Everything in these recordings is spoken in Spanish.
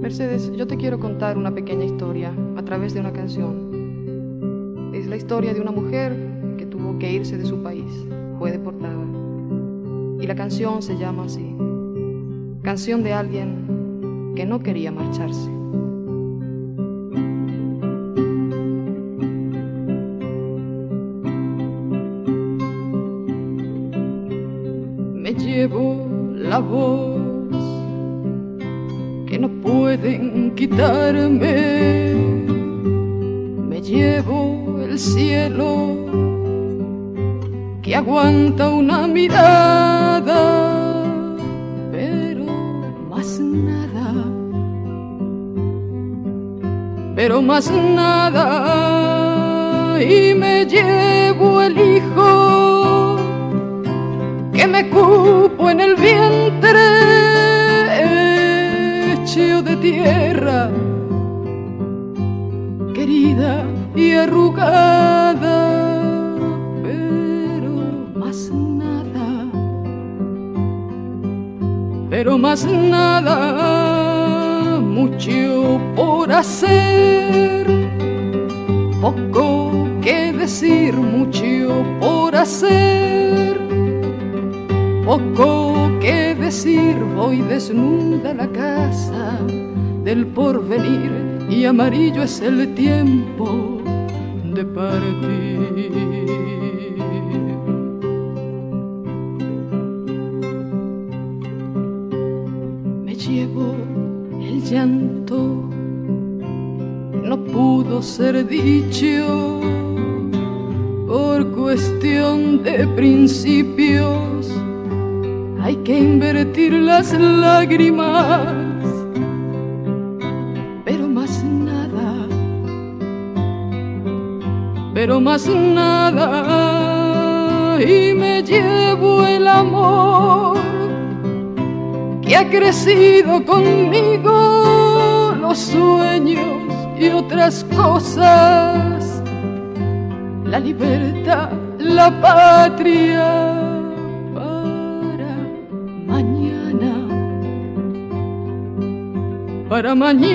Mercedes, yo te quiero contar una pequeña historia a través de una canción. Es la historia de una mujer que tuvo que irse de su país, fue deportada. Y la canción se llama así: canción de alguien que no quería marcharse. Me llevo la voz que no pueden quitarme, me llevo el cielo que aguanta una mirada, pero más nada, y me llevo el hijo que me cupo en el vientre, hecho de tierra, querida y arrugada, pero más nada, mucho por hacer, poco que decir, mucho por hacer, poco que decir. Voy desnuda a la casa del porvenir y amarillo es el tiempo de partir. Me llevo el llanto que no pudo ser dicho por cuestión de principios. Hay que invertir las lágrimas, pero más nada, y me llevo el amor que ha crecido conmigo, los sueños y otras cosas, la libertad, la patria. Para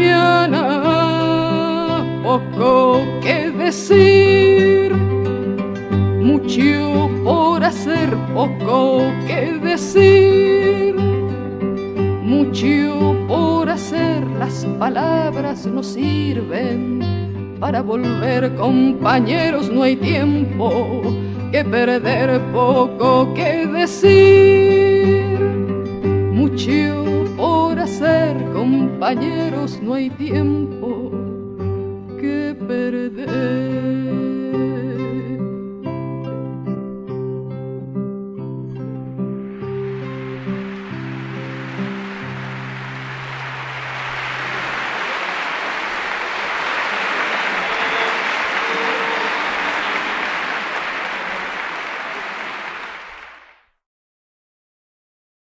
mañana, poco que decir, mucho por hacer, poco que decir, mucho por hacer. Las palabras no sirven para volver, compañeros, no hay tiempo que perder, poco que decir, mucho por hacer, compañeros, no hay tiempo que perder.